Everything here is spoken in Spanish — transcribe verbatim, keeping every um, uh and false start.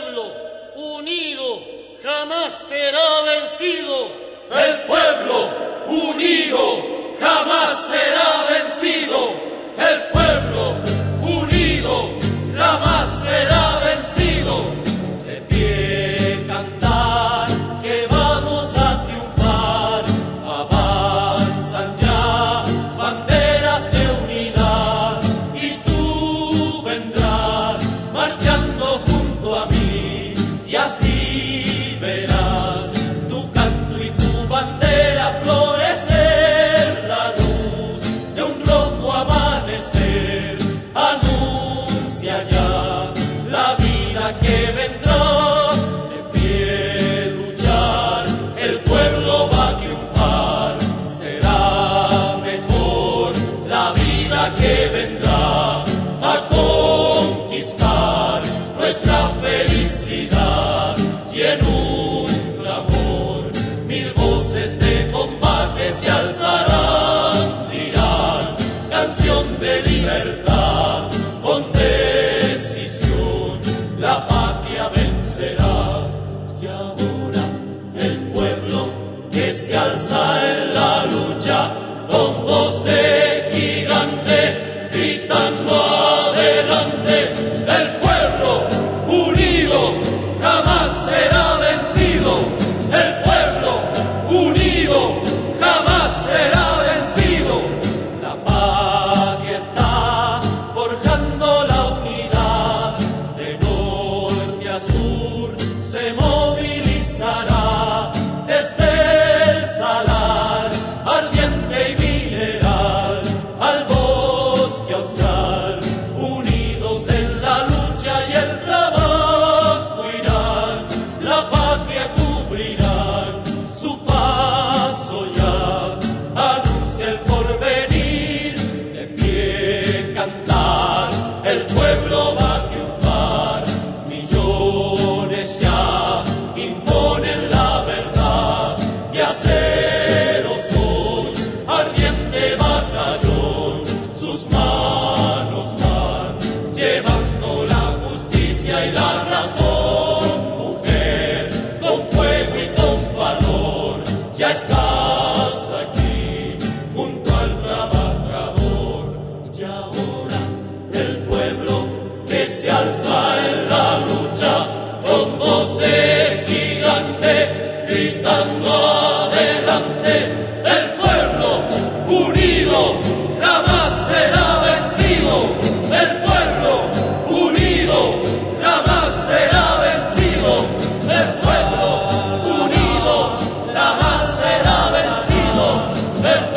pueblo unido jamás será vencido. El pueblo unido jamás será vencido. El pueblo unido jamás será vencido. De pie cantar que vamos a triunfar. Avanzan ya banderas de unidad y tú vendrás marchando junto a mí y así verás tu canto y tu bandera florecer. La luz de un rojo amanecer anuncia ya la vida que vendrá. De pie luchar, el pueblo va a triunfar. Será mejor la vida que vendrá a conquistar nuestra felicidad. Y en un clamor mil voces de combate se alzarán, dirán canción de libertad. Con decisión la patria vencerá. Y ahora el pueblo que se alza en la lucha con voz de gigante gritando adelante. El pueblo unido jamás será vencido. El pueblo unido jamás será vencido. La patria está forjando la unidad. De norte a sur se movilizará. Desde el salar ardiente y mineral al bosque austral, unidos en la lucha y el trabajo irán. La patria cubrirán su paso ya, anuncia el porvenir. De pie cantar, el pueblo va a triunfar. Millones ya imponen la verdad y acero son ardiente batallón. Sus manos van llevando la justicia y la razón. Mujer, con fuego y con valor, ya estás aquí junto al trabajador. Y ahora el pueblo que se alza en la lucha con voz de gigante gritando adelante. El pueblo unido jamás será vencido. El pueblo unido jamás será vencido. El pueblo unido jamás será vencido. El